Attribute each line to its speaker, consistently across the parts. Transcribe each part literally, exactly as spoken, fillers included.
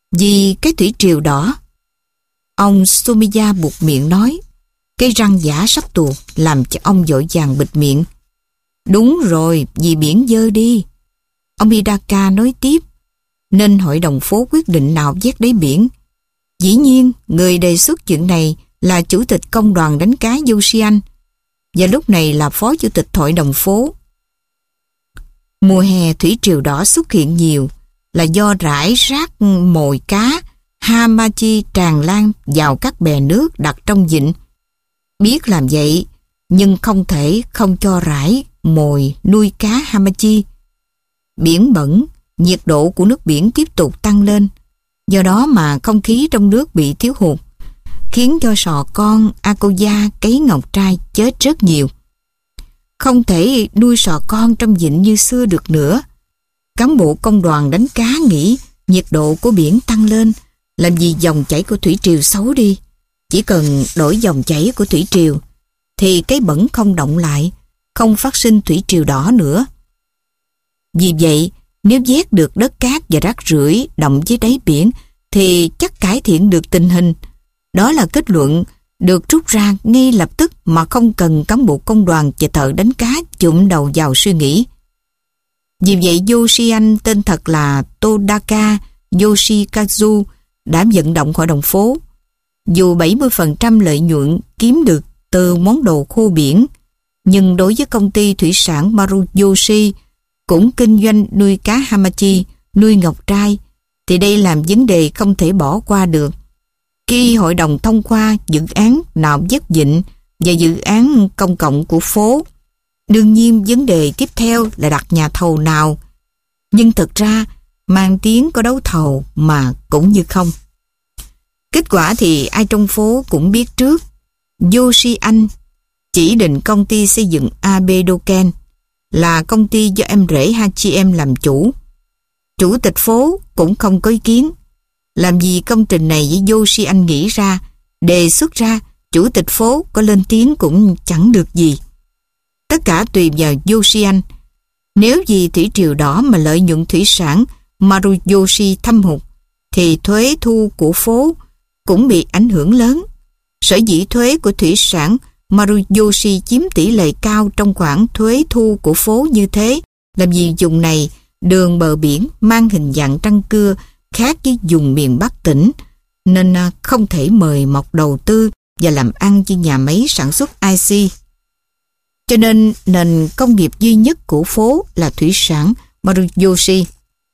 Speaker 1: Vì cái thủy triều đỏ. Ông Sumiya buột miệng nói. Cái răng giả sắp tuột làm cho ông vội vàng bịt miệng. Đúng rồi, vì biển dơ đi. Ông Hidaka nói tiếp. Nên hội đồng phố quyết định nạo vét đáy biển. Dĩ nhiên, người đề xuất chuyện này là chủ tịch công đoàn đánh cá Yoshian, và lúc này là phó chủ tịch hội đồng phố. Mùa hè thủy triều đỏ xuất hiện nhiều là do rải rác mồi cá Hamachi tràn lan vào các bè nước đặt trong vịnh. Biết làm vậy, nhưng không thể không cho rải mồi nuôi cá Hamachi. Biển bẩn, nhiệt độ của nước biển tiếp tục tăng lên. Do đó mà không khí trong nước bị thiếu hụt, khiến cho sò con Akoya cấy ngọc trai chết rất nhiều. Không thể nuôi sò con trong vịnh như xưa được nữa. Cán bộ công đoàn đánh cá nghĩ nhiệt độ của biển tăng lên, làm gì dòng chảy của thủy triều xấu đi. Chỉ cần đổi dòng chảy của thủy triều, thì cái bẩn không động lại, không phát sinh thủy triều đỏ nữa. Vì vậy, nếu vét được đất cát và rác rưởi đọng dưới đáy biển, thì chắc cải thiện được tình hình. Đó là kết luận được rút ra ngay lập tức mà không cần cán bộ công đoàn và thợ đánh cá chụm đầu vào suy nghĩ. Vì vậy Yoshian, tên thật là Todaka Yoshikazu, đã vận động hội đồng phố. Dù bảy mươi phần trăm lợi nhuận kiếm được từ món đồ khô biển, nhưng đối với công ty thủy sản Maruyoshi cũng kinh doanh nuôi cá Hamachi, nuôi ngọc trai, thì đây làm vấn đề không thể bỏ qua được. Khi hội đồng thông qua dự án nạo vét vịnh và dự án công cộng của phố, đương nhiên vấn đề tiếp theo là đặt nhà thầu nào. Nhưng thực ra, mang tiếng có đấu thầu mà cũng như không. Kết quả thì ai trong phố cũng biết trước. Yoshian chỉ định công ty xây dựng Abe Doken là công ty do em rể Hachiem làm chủ. Chủ tịch phố cũng không có ý kiến. Làm gì công trình này với Yoshian nghĩ ra, đề xuất ra, chủ tịch phố có lên tiếng cũng chẳng được gì. Tất cả tùy vào Yoshian. Nếu vì thủy triều đỏ mà lợi nhuận thủy sản Maruyoshi thâm hụt, thì thuế thu của phố cũng bị ảnh hưởng lớn. Sở dĩ thuế của thủy sản Maruyoshi chiếm tỷ lệ cao trong khoản thuế thu của phố như thế, làm vì vùng này đường bờ biển mang hình dạng răng cưa khác với vùng miền Bắc tỉnh, nên không thể mời mọc đầu tư và làm ăn với nhà máy sản xuất i xê. Cho nên nền công nghiệp duy nhất của phố là thủy sản Maruyoshi.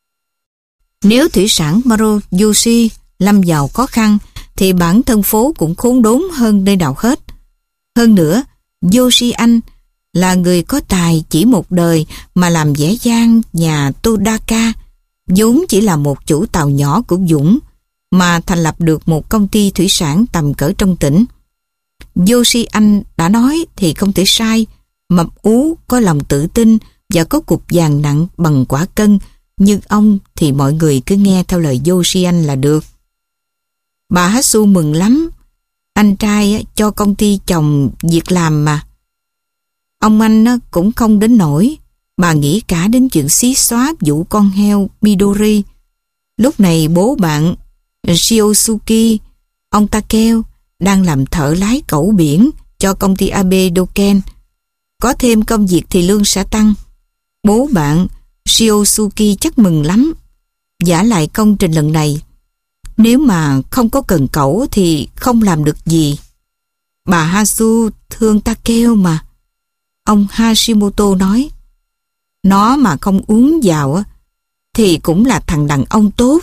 Speaker 1: Nếu thủy sản Maruyoshi lâm vào khó khăn, thì bản thân phố cũng khốn đốn hơn nơi nào hết. Hơn nữa, Yoshian là người có tài chỉ một đời mà làm dễ dàng nhà Todaka, vốn chỉ là một chủ tàu nhỏ của Dũng, mà thành lập được một công ty thủy sản tầm cỡ trong tỉnh. Yoshian đã nói thì không thể sai, mập ú, có lòng tự tin và có cục vàng nặng bằng quả cân như ông, thì mọi người cứ nghe theo lời Yoshian là được. Bà Hatsu mừng lắm. Anh trai cho công ty chồng việc làm mà. Ông anh cũng không đến nổi. Bà nghĩ cả đến chuyện xí xóa vụ con heo Midori. Lúc này bố bạn Shiosuke, ông Takeo, đang làm thợ lái cẩu biển cho công ty Abe Doken. Có thêm công việc thì lương sẽ tăng. Bố bạn Shiosuke chắc mừng lắm. Vả lại công trình lần này, nếu mà không có cần cẩu thì không làm được gì. Bà Hatsu thương Takeo mà. Ông Hashimoto nói, nó mà không uống vào thì cũng là thằng đàn ông tốt.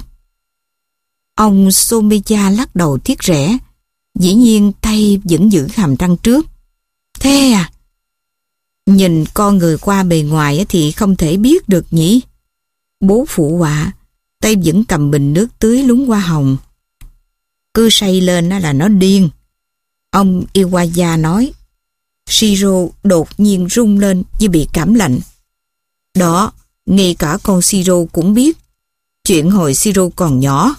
Speaker 1: Ông Someya lắc đầu tiếc rẻ, dĩ nhiên tay vẫn giữ hàm răng trước. Thế à? Nhìn con người qua bề ngoài thì không thể biết được nhỉ. Bố phụ họa, tay vẫn cầm bình nước tưới lúng hoa hồng. Cứ say lên là nó điên. Ông Iwaya nói. Shiro đột nhiên rung lên như bị cảm lạnh. Đó, ngay cả con Shiro cũng biết. Chuyện hồi Shiro còn nhỏ.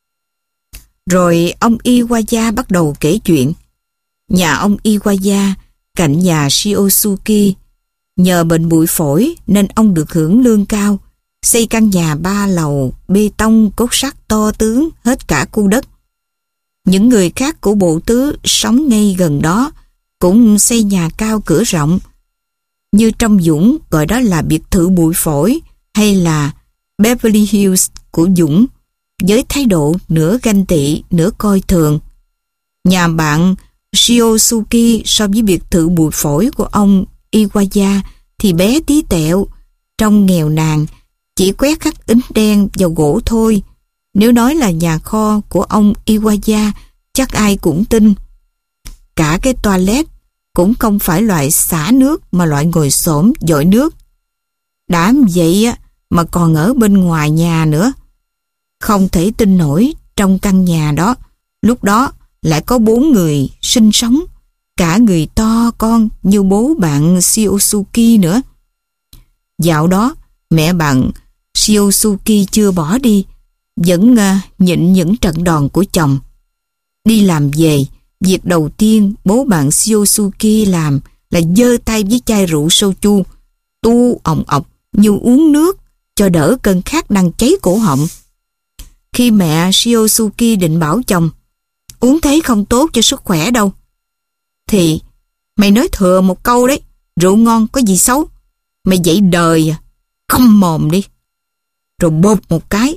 Speaker 1: Rồi ông Iwaya bắt đầu kể chuyện. Nhà ông Iwaya cạnh nhà Shiosuke. Nhờ bệnh bụi phổi nên ông được hưởng lương cao. xây căn nhà ba lầu, bê tông cốt sắt to tướng hết cả khu đất. Những người khác của bộ tứ sống ngay gần đó cũng xây nhà cao cửa rộng. Như trong Dũng gọi đó là biệt thự bụi phổi hay là Beverly Hills của Dũng, với thái độ nửa ganh tị, nửa coi thường. Nhà bạn Shiosuki so với biệt thự bụi phổi của ông Iwaya thì bé tí tẹo, trông nghèo nàn, chỉ quét khắc ính đen vào gỗ thôi. Nếu nói là nhà kho của ông Iwaya, chắc ai cũng tin. Cả cái toilet cũng không phải loại xả nước mà loại ngồi xổm dội nước. Đã vậy á, mà còn ở bên ngoài nhà nữa. Không thể tin nổi trong căn nhà đó, lúc đó lại có bốn người sinh sống, cả người to con như bố bạn Shiosuki nữa. Dạo đó, mẹ bạn Shiosuki chưa bỏ đi, vẫn uh, nhịn những trận đòn của chồng. Đi làm về, việc đầu tiên bố bạn Shiosuki làm là giơ tay với chai rượu soju, tu òng ọc như uống nước cho đỡ cơn khát đang cháy cổ họng. Khi mẹ Shiosuki định bảo chồng, uống thế không tốt cho sức khỏe đâu, thì mày nói thừa một câu đấy, rượu ngon có gì xấu, mày dậy đời à, không mồm đi, rồi bóp một cái.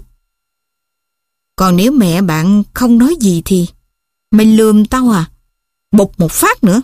Speaker 1: Còn nếu mẹ bạn không nói gì thì mày lườm tao à, bụp một phát nữa.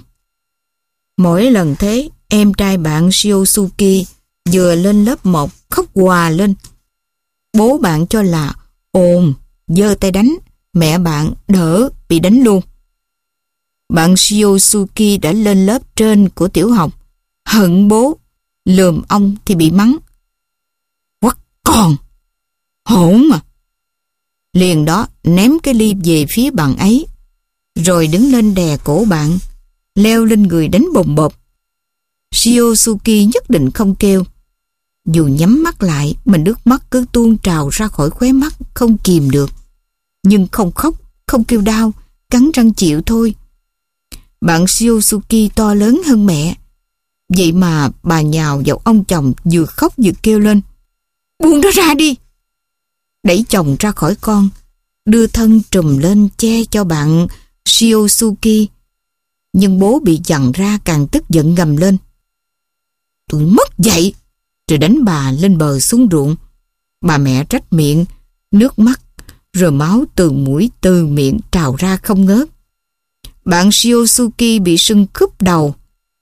Speaker 1: Mỗi lần thế, em trai bạn Shiosuki vừa lên lớp một khóc hòa lên. Bố bạn cho là ồn, giơ tay đánh, mẹ bạn đỡ bị đánh luôn. Bạn Shiosuki đã lên lớp trên của tiểu học, hận bố, lườm ông thì bị mắng. Quắc con, hỗn à. Liền đó ném cái ly về phía bạn ấy, rồi đứng lên đè cổ bạn, leo lên người đánh bồng bộp. Shiosuki nhất định không kêu. Dù nhắm mắt lại mà nước mắt cứ tuôn trào ra khỏi khóe mắt không kìm được. Nhưng không khóc, không kêu đau, cắn răng chịu thôi. Bạn Shiosuki to lớn hơn mẹ. Vậy mà bà nhào vào ông chồng vừa khóc vừa kêu lên. Buông nó ra đi! Đẩy chồng ra khỏi con, đưa thân trùm lên che cho bạn Shiosuki. Nhưng bố bị giằng ra càng tức giận gầm lên. Tôi mất dạy! Rồi đánh bà lên bờ xuống ruộng. Bà mẹ trách miệng, nước mắt, rồi máu từ mũi từ miệng trào ra không ngớt. Bạn Shiosuki bị sưng cúp đầu,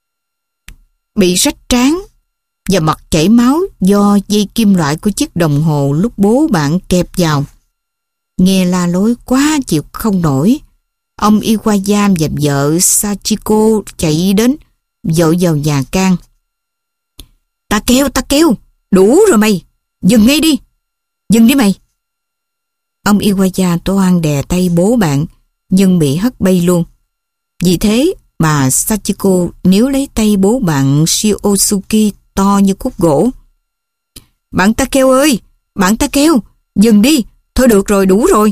Speaker 1: bị rách trán và mặt chảy máu do dây kim loại của chiếc đồng hồ lúc bố bạn kẹp vào. Nghe la lối quá chịu không nổi, ông Iwaya và vợ Sachiko chạy đến, vội vào nhà can. Ta kêu, ta kêu, đủ rồi mày, dừng ngay đi, dừng đi mày. Ông Iwaya toan đè tay bố bạn, nhưng bị hất bay luôn. Vì thế, bà Sachiko níu lấy tay bố bạn Shiosuki to như khúc gỗ. Bạn ta kêu ơi, bạn ta kêu, dừng đi, thôi được rồi, đủ rồi.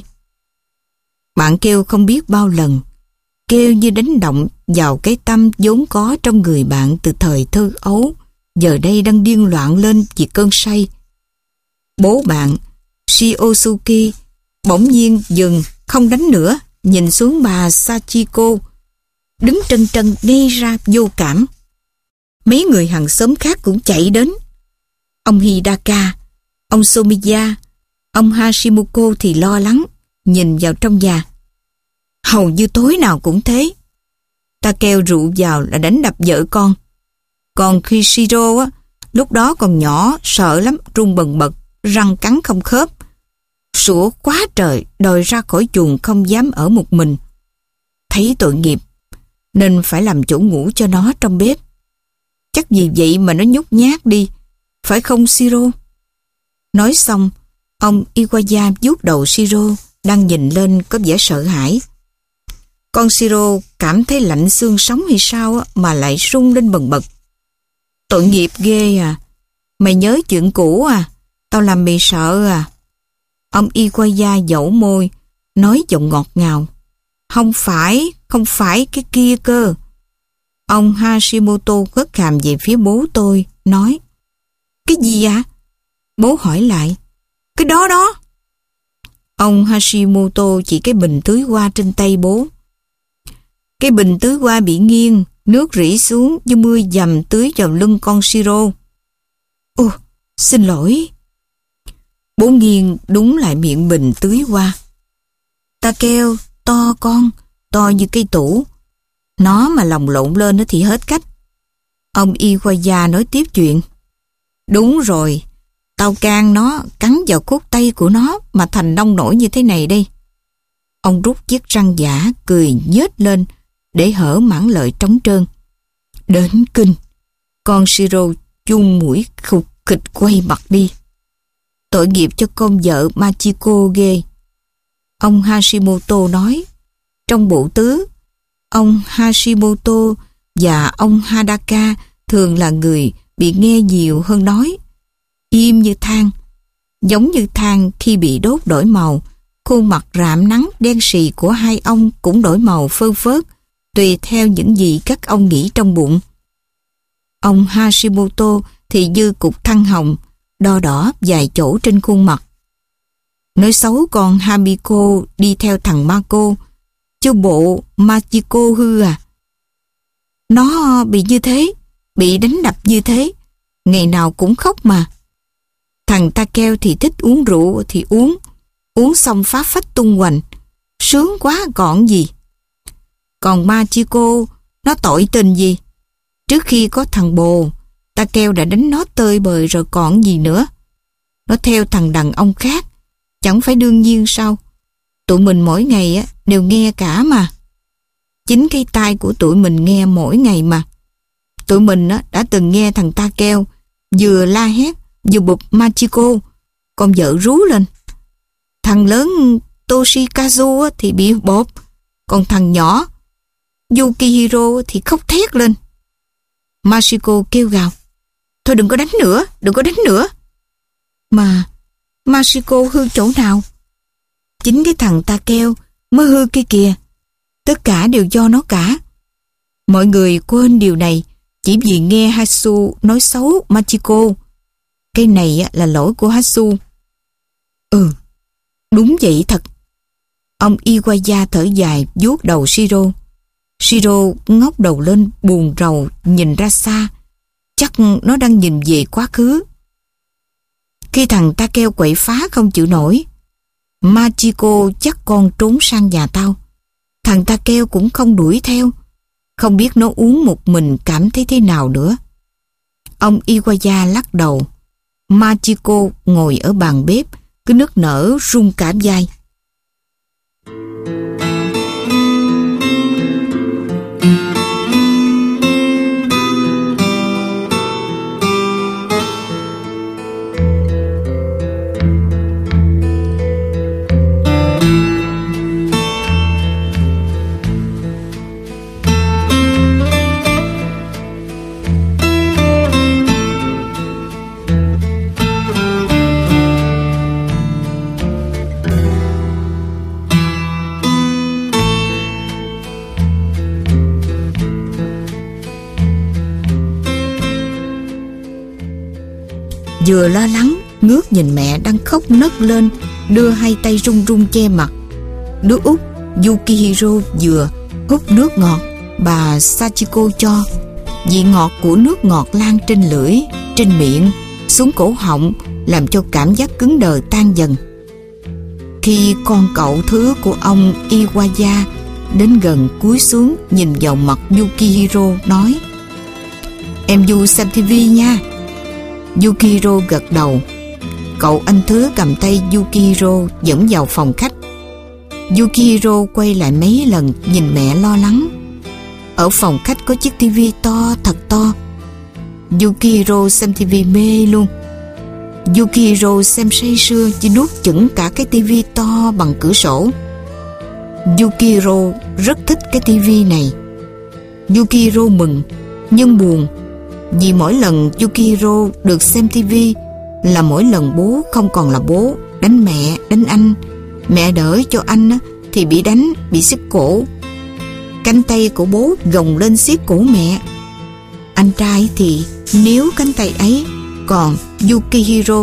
Speaker 1: Bạn kêu không biết bao lần, kêu như đánh động vào cái tâm vốn có trong người bạn từ thời thơ ấu, giờ đây đang điên loạn lên vì cơn say. Bố bạn, Shiosuki, bỗng nhiên dừng, không đánh nữa, nhìn xuống bà Sachiko, đứng trân trân ngay ra vô cảm. Mấy người hàng xóm khác cũng chạy đến. Ông Hidaka, ông Somiya, ông Hashimoto thì lo lắng, nhìn vào trong nhà. Hầu như tối nào cũng thế. Ta kêu rượu vào là đánh đập vợ con. Còn khi Shiro á, lúc đó còn nhỏ, sợ lắm, run bần bật, răng cắn không khớp. Sủa quá trời, đòi ra khỏi chuồng không dám ở một mình. Thấy tội nghiệp, nên phải làm chỗ ngủ cho nó trong bếp. Chắc vì vậy mà nó nhút nhát đi, phải không Shiro? Nói xong, ông Iwaya vuốt đầu Shiro, đang nhìn lên có vẻ sợ hãi. Con Shiro cảm thấy lạnh xương sống hay sao mà lại rung lên bần bật. Tội nghiệp ghê à, mày nhớ chuyện cũ à, tao làm mày sợ à. Ông Iwaya dẫu môi, nói giọng ngọt ngào. Không phải, không phải cái kia cơ. Ông Hashimoto gất hàm về phía bố tôi, nói. Cái gì ạ? Bố hỏi lại, cái đó đó. Ông Hashimoto chỉ cái bình tưới hoa trên tay bố. Cái bình tưới hoa bị nghiêng, nước rỉ xuống như mưa dầm tưới vào lưng con Shiro. Ồ, xin lỗi. Bố nghiêng đúng lại miệng bình tưới hoa. Takeo, to con, to như cây tủ. Nó mà lồng lộn lên thì hết cách. Ông Iwaya nói tiếp chuyện. Đúng rồi, tao can nó cắn vào cốt tay của nó mà thành nông nổi như thế này đây. Ông rút chiếc răng giả cười nhếch lên để hở mảng lợi trống trơn. Đến kinh, con Shiro chung mũi khục khịch quay mặt đi. Tội nghiệp cho con vợ Machiko ghê. Ông Hashimoto nói, trong bộ tứ, ông Hashimoto và ông Hadaka thường là người bị nghe nhiều hơn nói. Im như than, giống như than khi bị đốt đổi màu, khuôn mặt rạm nắng đen sì của hai ông cũng đổi màu phơ phớt, tùy theo những gì các ông nghĩ trong bụng. Ông Hashimoto thì như cục than hồng, đo đỏ vài chỗ trên khuôn mặt. Nói xấu con Hamiko đi theo thằng Mako, chứ bộ Machiko hư à. Nó bị như thế, bị đánh đập như thế, ngày nào cũng khóc mà. Thằng Takeo thì thích uống rượu thì uống, uống xong phá phách tung hoành, sướng quá còn gì. Còn Machiko, nó tội tình gì? Trước khi có thằng bồ, Takeo đã đánh nó tơi bời rồi còn gì nữa. Nó theo thằng đàn ông khác, chẳng phải đương nhiên sao? Tụi mình mỗi ngày á đều nghe cả mà. Chính cái tai của tụi mình nghe mỗi ngày mà. Tụi mình á đã từng nghe thằng Takeo vừa la hét vừa bụp Machiko, con vợ rú lên. Thằng lớn Toshikazu thì bị bột, còn thằng nhỏ Yukihiro thì khóc thét lên. Machiko kêu gào, thôi đừng có đánh nữa, đừng có đánh nữa. Mà Machiko hư chỗ nào? Chính cái thằng Takeo mới hư kia kìa. Tất cả đều do nó cả. Mọi người quên điều này chỉ vì nghe Hatsu nói xấu Machiko. Cái này là lỗi của Hatsu. Ừ, đúng vậy thật. Ông Iwaya thở dài vuốt đầu Shiro. Shiro ngóc đầu lên buồn rầu nhìn ra xa. Chắc nó đang nhìn về quá khứ. Khi thằng Takeo quậy phá không chịu nổi, Machiko chắc con trốn sang nhà tao. Thằng Takeo cũng không đuổi theo. Không biết nó uống một mình cảm thấy thế nào nữa. Ông Iwaya lắc đầu. Machiko ngồi ở bàn bếp cứ nức nở run cả vai. Vừa lo lắng, ngước nhìn mẹ đang khóc nấc lên, đưa hai tay run run che mặt. Đứa út Yukihiro vừa hút nước ngọt bà Sachiko cho. Vị ngọt của nước ngọt lan trên lưỡi, trên miệng, xuống cổ họng, làm cho cảm giác cứng đờ tan dần. Khi con cậu thứ của ông Iwaya đến gần cúi xuống nhìn vào mặt Yukihiro nói: "Em Yu xem tivi nha." Yukihiro gật đầu. Cậu anh thứ cầm tay Yukihiro dẫn vào phòng khách. Yukihiro quay lại mấy lần nhìn mẹ lo lắng. Ở phòng khách có chiếc tivi to, thật to. Yukihiro xem tivi mê luôn. Yukihiro xem say sưa chỉ nuốt chửng cả cái tivi to bằng cửa sổ. Yukihiro rất thích cái tivi này. Yukihiro mừng nhưng buồn, vì mỗi lần Yukihiro được xem tivi là mỗi lần bố không còn là bố, đánh mẹ, đánh anh. Mẹ đỡ cho anh thì bị đánh, bị xiết cổ. Cánh tay của bố gồng lên xiết cổ mẹ. Anh trai thì níu cánh tay ấy, còn Yukihiro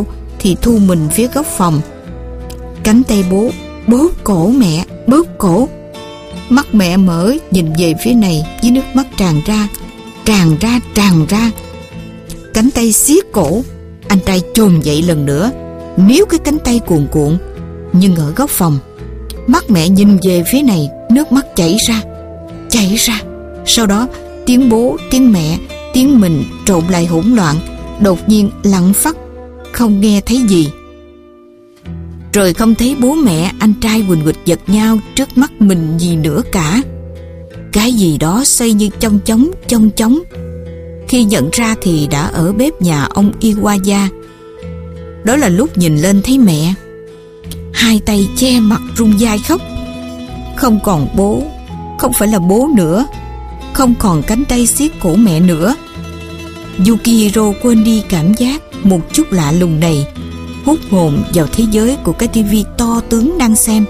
Speaker 1: thì thu mình phía góc phòng. Cánh tay bố bóp cổ mẹ, bóp cổ. Mắt mẹ mở nhìn về phía này với nước mắt tràn ra, tràn ra, tràn ra. Cánh tay siết cổ. Anh trai chồm dậy lần nữa, níu cái cánh tay cuồn cuộn. Nhưng ở góc phòng, mắt mẹ nhìn về phía này, nước mắt chảy ra, chảy ra. Sau đó tiếng bố, tiếng mẹ, tiếng mình trộn lại hỗn loạn, đột nhiên lặng phắt, không nghe thấy gì. Rồi không thấy bố mẹ, anh trai huỳnh huỵch giật nhau trước mắt mình gì nữa cả. Cái gì đó xoay như chong chóng, chong chóng. Khi nhận ra thì đã ở bếp nhà ông Iwaya. Đó là lúc nhìn lên thấy mẹ, hai tay che mặt run rẩy khóc. Không còn bố, không phải là bố nữa, không còn cánh tay siết cổ mẹ nữa. Yukihiro quên đi cảm giác một chút lạ lùng này, hút hồn vào thế giới của cái tivi to tướng đang xem.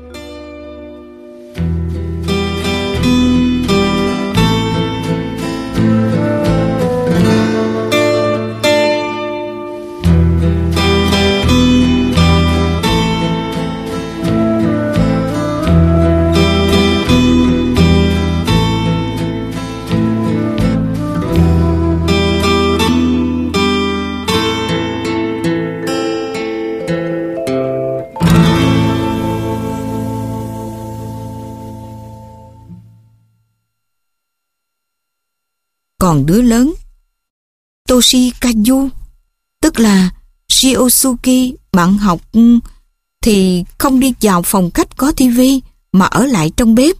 Speaker 1: Còn đứa lớn, Toshikazu, tức là Shiosuke, bạn học, thì không đi vào phòng khách có tivi mà ở lại trong bếp.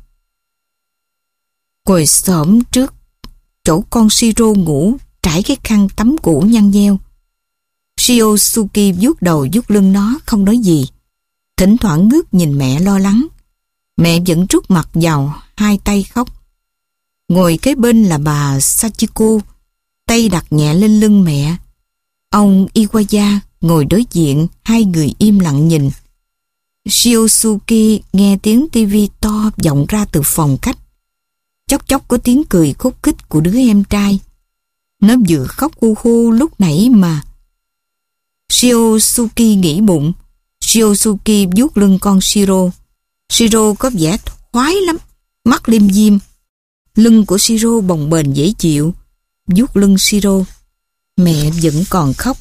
Speaker 1: Ngồi xổm trước chỗ con Shiro ngủ, trải cái khăn tắm cũ nhăn nheo. Shiosuke vuốt đầu vuốt lưng nó, không nói gì. Thỉnh thoảng ngước nhìn mẹ lo lắng. Mẹ vẫn trút mặt vào hai tay khóc. Ngồi kế bên là bà Sachiko, tay đặt nhẹ lên lưng mẹ. Ông Iwaya ngồi đối diện, hai người im lặng nhìn. Shiosuke nghe tiếng tivi to vọng ra từ phòng khách. Chốc chốc có tiếng cười khúc khích của đứa em trai. Nó vừa khóc hu hu lúc nãy mà. Shiosuke nghĩ bụng. Shiosuke vuốt lưng con Shiro. Shiro có vẻ khoái lắm, mắt lim dim. Lưng của Shiro bồng bềnh dễ chịu. Vuốt lưng Shiro, mẹ vẫn còn khóc.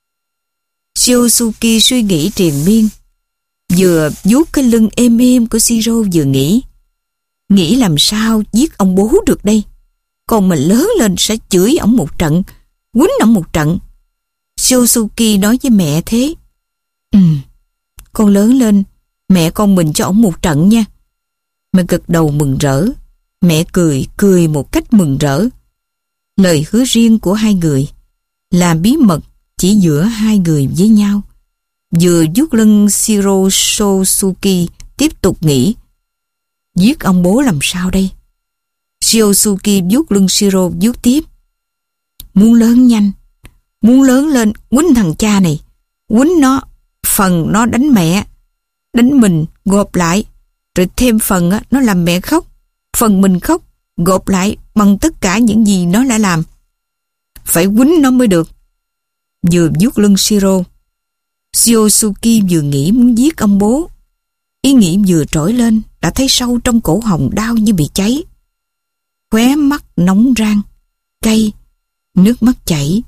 Speaker 1: Shiosuke suy nghĩ triền miên. Vừa vuốt cái lưng êm êm của Shiro vừa nghĩ. Nghĩ làm sao giết ông bố được đây. Còn mình lớn lên sẽ chửi ổng một trận, quýnh ổng một trận. Shiosuke nói với mẹ thế. Ừ, con lớn lên, mẹ con mình cho ổng một trận nha. Mẹ gật đầu mừng rỡ. Mẹ cười, cười một cách mừng rỡ. Lời hứa riêng của hai người là bí mật chỉ giữa hai người với nhau. Vừa vuốt lưng Shiro, Shiosuke tiếp tục nghĩ. Giết ông bố làm sao đây? Shiosuke vuốt lưng Shiro vuốt tiếp. Muốn lớn nhanh, muốn lớn lên quýnh thằng cha này, quýnh nó, phần nó đánh mẹ, đánh mình, gộp lại, rồi thêm phần á, nó làm mẹ khóc, phần mình khóc, gộp lại bằng tất cả những gì nó đã làm. Phải quýnh nó mới được. Vừa vuốt lưng Shiro, Shiosuke vừa nghĩ muốn giết ông bố. Ý nghĩ vừa trỗi lên đã thấy sâu trong cổ họng đau như bị cháy. Khóe mắt nóng rang, cay, nước mắt chảy.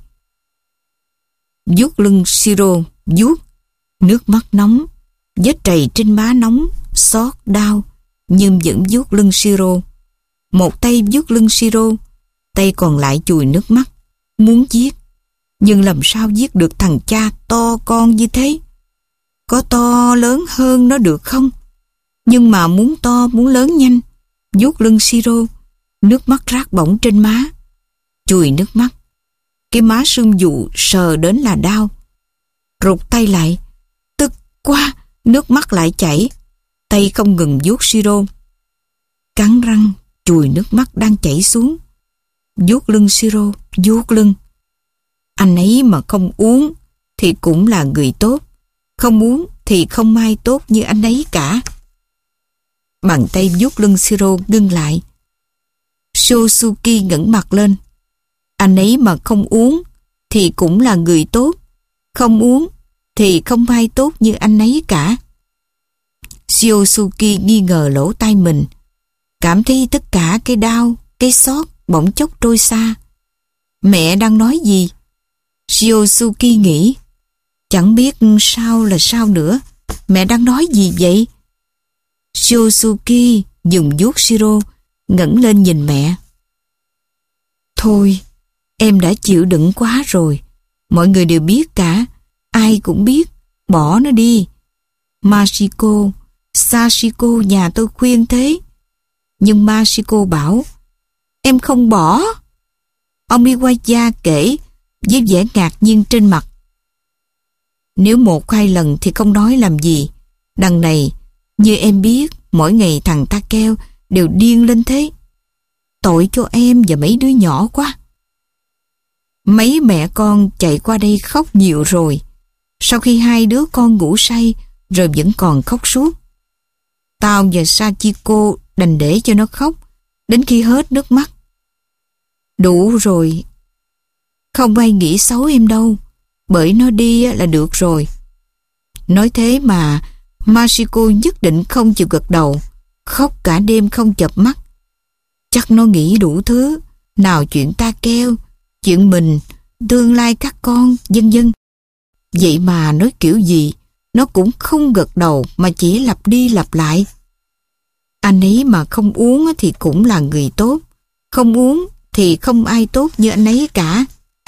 Speaker 1: Vuốt lưng Shiro, vuốt, nước mắt nóng, vết trầy trên má nóng, xót đau, nhưng vẫn vuốt lưng Shiro. Một tay vuốt lưng Shiro, tay còn lại chùi nước mắt, muốn giết. Nhưng làm sao giết được thằng cha to con như thế? Có to lớn hơn nó được không? Nhưng mà muốn to, muốn lớn nhanh. Vuốt lưng Shiro, nước mắt rát bỏng trên má. Chùi nước mắt. Cái má sưng dụ sờ đến là đau. Rụt tay lại. Tức quá, nước mắt lại chảy. Tay không ngừng vuốt Shiro. Cắn răng, chùi nước mắt đang chảy xuống. Vuốt lưng Shiro, vuốt lưng. Anh ấy mà không uống thì cũng là người tốt. Không uống thì không ai tốt như anh ấy cả. Bàn tay vuốt lưng Shiro ngưng lại. Shiosuke ngẩng mặt lên. Anh ấy mà không uống thì cũng là người tốt. Không uống thì không ai tốt như anh ấy cả. Shiosuke nghi ngờ lỗ tai mình, cảm thấy tất cả cái đau, cái xót bỗng chốc trôi xa. Mẹ đang nói gì? Shiosuke nghĩ, chẳng biết sao là sao nữa. Mẹ đang nói gì vậy? Shiosuke dùng vuốt Shiro, ngẩng lên nhìn mẹ. Thôi, em đã chịu đựng quá rồi. Mọi người đều biết cả. Ai cũng biết. Bỏ nó đi. Mashiko, Sashiko nhà tôi khuyên thế. Nhưng Mashiko bảo, em không bỏ. Ông Iwaya kể với vẻ ngạc nhiên trên mặt. Nếu một hai lần thì không nói làm gì. Đằng này, như em biết, mỗi ngày thằng Takeo đều điên lên thế. Tội cho em và mấy đứa nhỏ quá. Mấy mẹ con chạy qua đây khóc nhiều rồi. Sau khi hai đứa con ngủ say rồi vẫn còn khóc suốt. Tao và Sachiko đành để cho nó khóc đến khi hết nước mắt. Đủ rồi. Không ai nghĩ xấu em đâu. Bởi nó đi là được rồi. Nói thế mà Mashiko nhất định không chịu gật đầu, khóc cả đêm không chợp mắt. Chắc nó nghĩ đủ thứ, nào chuyện Takeo, chuyện mình, tương lai các con, vân vân. Vậy mà nói kiểu gì, nó cũng không gật đầu mà chỉ lặp đi lặp lại. Anh ấy mà không uống thì cũng là người tốt, không uống thì không ai tốt như anh ấy cả.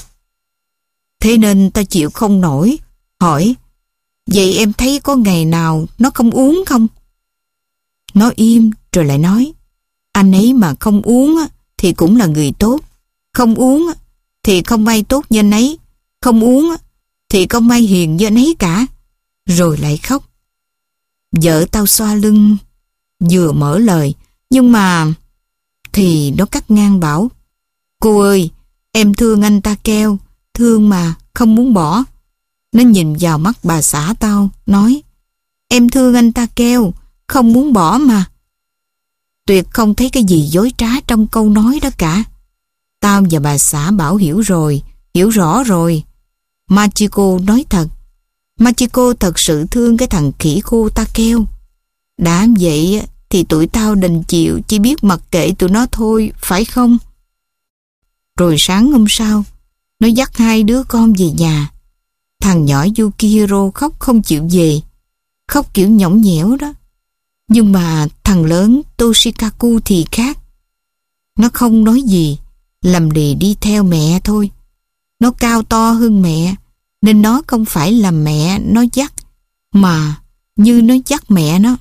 Speaker 1: Thế nên ta chịu không nổi, hỏi, vậy em thấy có ngày nào nó không uống không? Nó im rồi lại nói, anh ấy mà không uống thì cũng là người tốt, không uống thì không ai tốt như anh ấy, không uống thì không ai hiền như anh ấy cả. Rồi lại khóc. Vợ tao xoa lưng, vừa mở lời, nhưng mà... Thì nó cắt ngang bảo, cô ơi, em thương anh Takeo, thương mà, không muốn bỏ. Nó nhìn vào mắt bà xã tao, nói, em thương anh Takeo, không muốn bỏ mà. Tuyệt không thấy cái gì dối trá trong câu nói đó cả. Tao và bà xã bảo hiểu rồi, hiểu rõ rồi. Machiko nói thật. Machiko thật sự thương cái thằng khỉ khô Takeo. Đã vậy thì tụi tao đành chịu, chỉ biết mặc kệ tụi nó thôi, phải không? Rồi sáng hôm sau, nó dắt hai đứa con về nhà. Thằng nhỏ Yukihiro khóc không chịu về, khóc kiểu nhõng nhẽo đó. Nhưng mà thằng lớn Toshikaku thì khác. Nó không nói gì, lầm lì đi theo mẹ thôi. Nó cao to hơn mẹ, nên nó không phải là mẹ nó dắt, mà như nó dắt mẹ nó.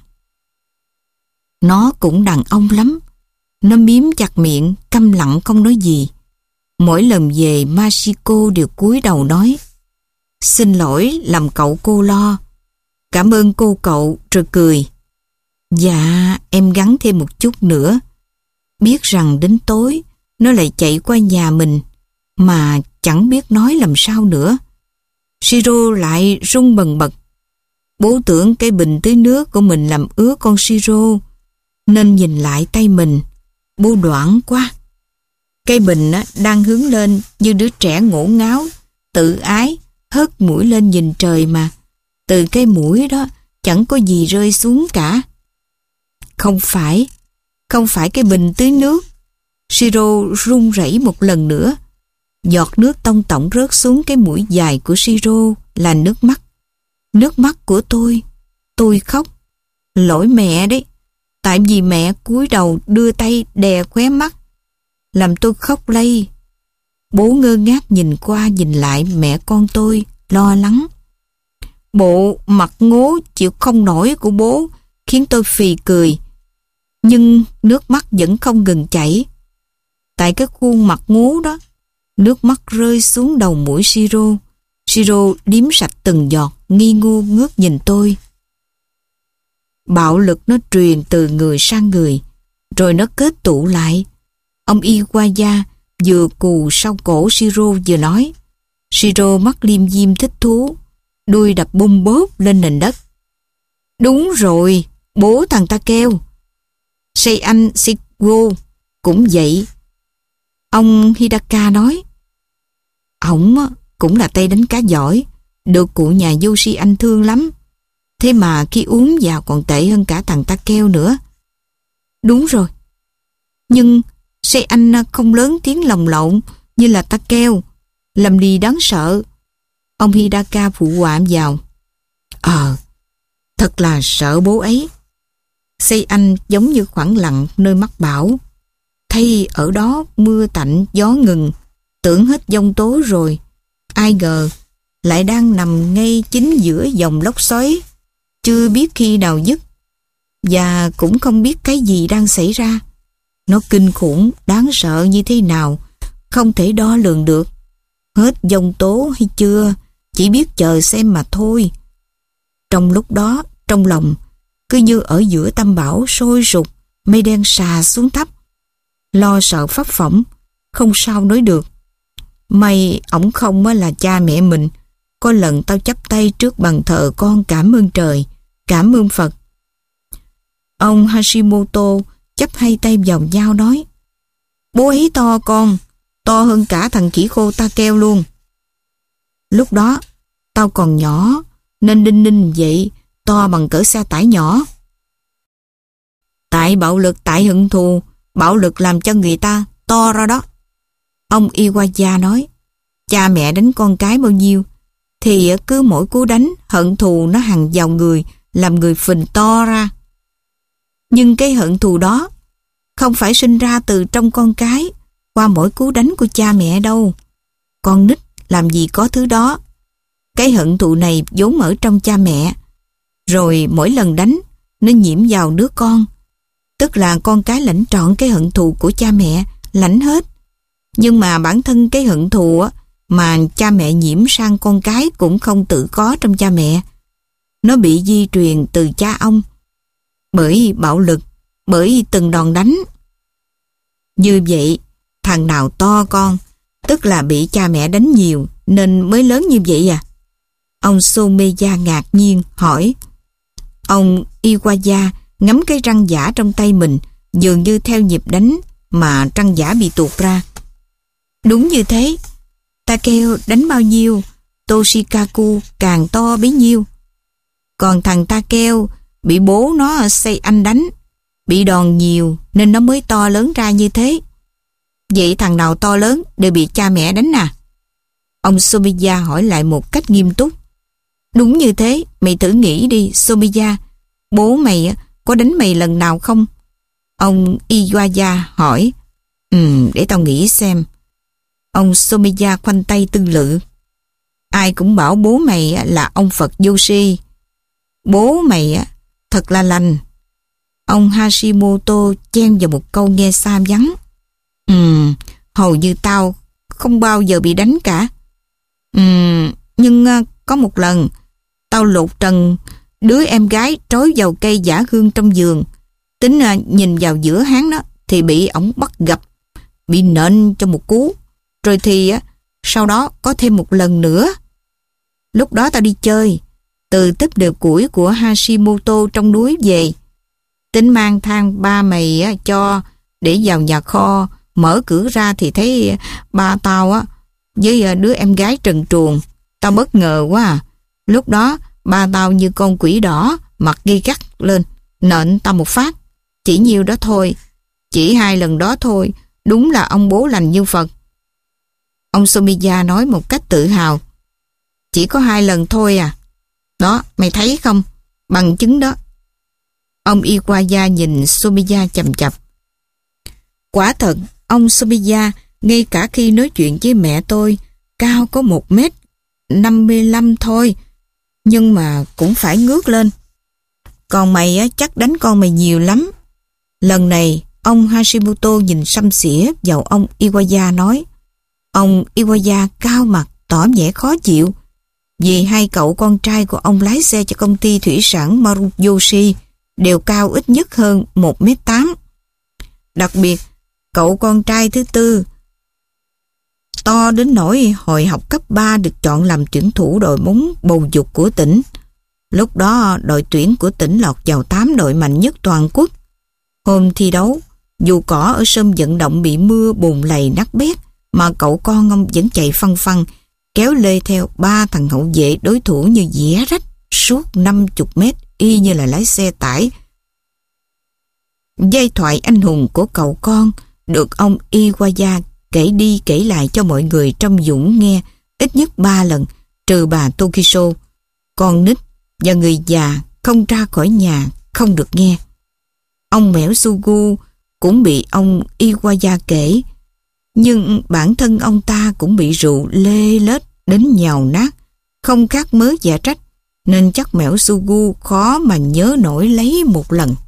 Speaker 1: Nó cũng đàn ông lắm. Nó miếm chặt miệng, câm lặng không nói gì. Mỗi lần về Mashiko đều cúi đầu nói, xin lỗi làm cậu cô lo. Cảm ơn cô cậu, rồi cười. Dạ, em gắn thêm một chút nữa. Biết rằng đến tối, nó lại chạy qua nhà mình, mà chẳng biết nói làm sao nữa. Shiro lại run bần bật. Bố tưởng cái bình tưới nước của mình làm ướt con Shiro, nên nhìn lại tay mình. Bố đoản quá. Cây bình á, đang hướng lên như đứa trẻ ngổ ngáo, tự ái, hất mũi lên nhìn trời mà. Từ cái mũi đó chẳng có gì rơi xuống cả. Không phải, không phải cái bình tưới nước. Shiro run rẩy một lần nữa. Giọt nước tông tổng rớt xuống cái mũi dài của Shiro là nước mắt. Nước mắt của tôi. Tôi khóc. Lỗi mẹ đấy. Tại vì mẹ cúi đầu đưa tay đè khóe mắt, làm tôi khóc lây. Bố ngơ ngác nhìn qua nhìn lại mẹ con tôi, lo lắng. Bộ mặt ngố chịu không nổi của bố khiến tôi phì cười. Nhưng nước mắt vẫn không ngừng chảy. Tại cái khuôn mặt ngố đó, nước mắt rơi xuống đầu mũi Shiro. Shiro liếm sạch từng giọt, nghi ngu ngước nhìn tôi. Bạo lực nó truyền từ người sang người, rồi nó kết tụ lại. Ông Iwaya vừa cù sau cổ Shiro vừa nói. Shiro mắt liêm diêm thích thú, đuôi đập bum bốp lên nền đất. Đúng rồi, bố thằng Takeo. Seian Shigo cũng vậy. Ông Hidaka nói. Ổng cũng là tay đánh cá giỏi, được cụ nhà Yoshi anh thương lắm. Thế mà khi uống vào còn tệ hơn cả thằng Takeo nữa. Đúng rồi. Nhưng Sei Anh không lớn tiếng lồng lộn như là Takeo. Làm đi đáng sợ. Ông Hidaka phụ họa vào. Ờ, thật là sợ bố ấy. Sei Anh giống như khoảng lặng nơi mắc bão. Thay ở đó mưa tạnh, gió ngừng, tưởng hết giông tố rồi. Ai ngờ lại đang nằm ngay chính giữa dòng lốc xoáy, chưa biết khi nào dứt, và cũng không biết cái gì đang xảy ra. Nó kinh khủng, đáng sợ như thế nào, không thể đo lường được. Hết giông tố hay chưa, chỉ biết chờ xem mà thôi. Trong lúc đó, trong lòng, cứ như ở giữa tâm bão sôi sục, mây đen xà xuống thấp. Lo sợ phấp phỏng, không sao nói được. May ổng không là cha mẹ mình. Có lần tao chắp tay trước bàn thờ con cảm ơn trời, cảm ơn Phật. Ông Hashimoto chắp hai tay vào nhau nói, bố ấy to con, to hơn cả thằng khỉ khô Takeo luôn. Lúc đó, tao còn nhỏ, nên đinh ninh vậy, to bằng cỡ xe tải nhỏ. Tại bạo lực, tại hận thù, bạo lực làm cho người ta to ra đó. Ông Iwaya nói, cha mẹ đánh con cái bao nhiêu, thì cứ mỗi cú đánh, hận thù nó hằn vào người, làm người phình to ra. Nhưng cái hận thù đó không phải sinh ra từ trong con cái qua mỗi cú đánh của cha mẹ đâu. Con nít làm gì có thứ đó. Cái hận thù này vốn ở trong cha mẹ, rồi mỗi lần đánh nó nhiễm vào đứa con, tức là con cái lãnh trọn cái hận thù của cha mẹ, lãnh hết. Nhưng mà bản thân cái hận thù mà cha mẹ nhiễm sang con cái cũng không tự có trong cha mẹ. Nó bị di truyền từ cha ông, bởi bạo lực, bởi từng đòn đánh. Như vậy, thằng nào to con, tức là bị cha mẹ đánh nhiều nên mới lớn như vậy à? Ông Someya ngạc nhiên hỏi. Ông Iwaya ngắm cái răng giả trong tay mình, dường như theo nhịp đánh mà răng giả bị tuột ra. Đúng như thế, Takeo đánh bao nhiêu, Toshikaku càng to bấy nhiêu. Còn thằng Takeo bị bố nó Sei Anh đánh, bị đòn nhiều nên nó mới to lớn ra như thế. Vậy thằng nào to lớn đều bị cha mẹ đánh à? Ông Somiya hỏi lại một cách nghiêm túc. Đúng như thế, mày thử nghĩ đi Somiya, bố mày có đánh mày lần nào không? Ông Iwaya hỏi. Ừ, để tao nghĩ xem. Ông Somiya khoanh tay tư lự. Ai cũng bảo bố mày là ông Phật Yoshi. Bố mày thật là lành. Ông Hashimoto chen vào một câu nghe xa vắng. Ừ, hầu như tao không bao giờ bị đánh cả. Ừ, nhưng có một lần tao lột trần đứa em gái trói vào cây giả hương trong giường. Tính nhìn vào giữa háng đó thì bị ổng bắt gặp, bị nện cho một cú. Rồi thì sau đó có thêm một lần nữa. Lúc đó tao đi chơi, từ túp lều củi của Hashimoto trong núi về. Tính mang than ba mày cho để vào nhà kho, mở cửa ra thì thấy ba tao á với đứa em gái trần truồng. Tao bất ngờ quá à. Lúc đó ba tao như con quỷ đỏ, mặt gay gắt lên, nện tao một phát. Chỉ nhiêu đó thôi, chỉ hai lần đó thôi. Đúng là ông bố lành như Phật. Ông Somiya nói một cách tự hào. Chỉ có hai lần thôi à? Đó, mày thấy không? Bằng chứng đó. Ông Iwaya nhìn Somiya chằm chằm. Quả thật, ông Somiya, ngay cả khi nói chuyện với mẹ tôi, cao có một mét năm mươi lăm thôi, nhưng mà cũng phải ngước lên. Còn mày á, chắc đánh con mày nhiều lắm. Lần này, ông Hashimoto nhìn xăm xỉa vào ông Iwaya nói. Ông Iwaya cao mặt, tỏ vẻ khó chịu, vì hai cậu con trai của ông lái xe cho công ty thủy sản Maruyoshi đều cao ít nhất hơn một mét tám. Đặc biệt, cậu con trai thứ tư to đến nỗi hồi học cấp ba được chọn làm tuyển thủ đội bóng bầu dục của tỉnh. Lúc đó đội tuyển của tỉnh lọt vào tám đội mạnh nhất toàn quốc. Hôm thi đấu, dù cỏ ở sân vận động bị mưa bùn lầy nát bét, mà cậu con ông vẫn chạy phăng phăng, kéo lê theo ba thằng hậu vệ đối thủ như dẻ rách suốt năm chục mét, y như là lái xe tải. Giai thoại anh hùng của cậu con được ông Iwaya kể đi kể lại cho mọi người trong dũng nghe ít nhất ba lần, trừ bà Tokiso. Con nít và người già không ra khỏi nhà không được nghe. Ông Mẻo Sugu cũng bị ông Iwaya kể, nhưng bản thân ông ta cũng bị rượu lê lết đến nhào nát, không khác mớ dạ trách, nên chắc Mẻo Sugu khó mà nhớ nổi lấy một lần.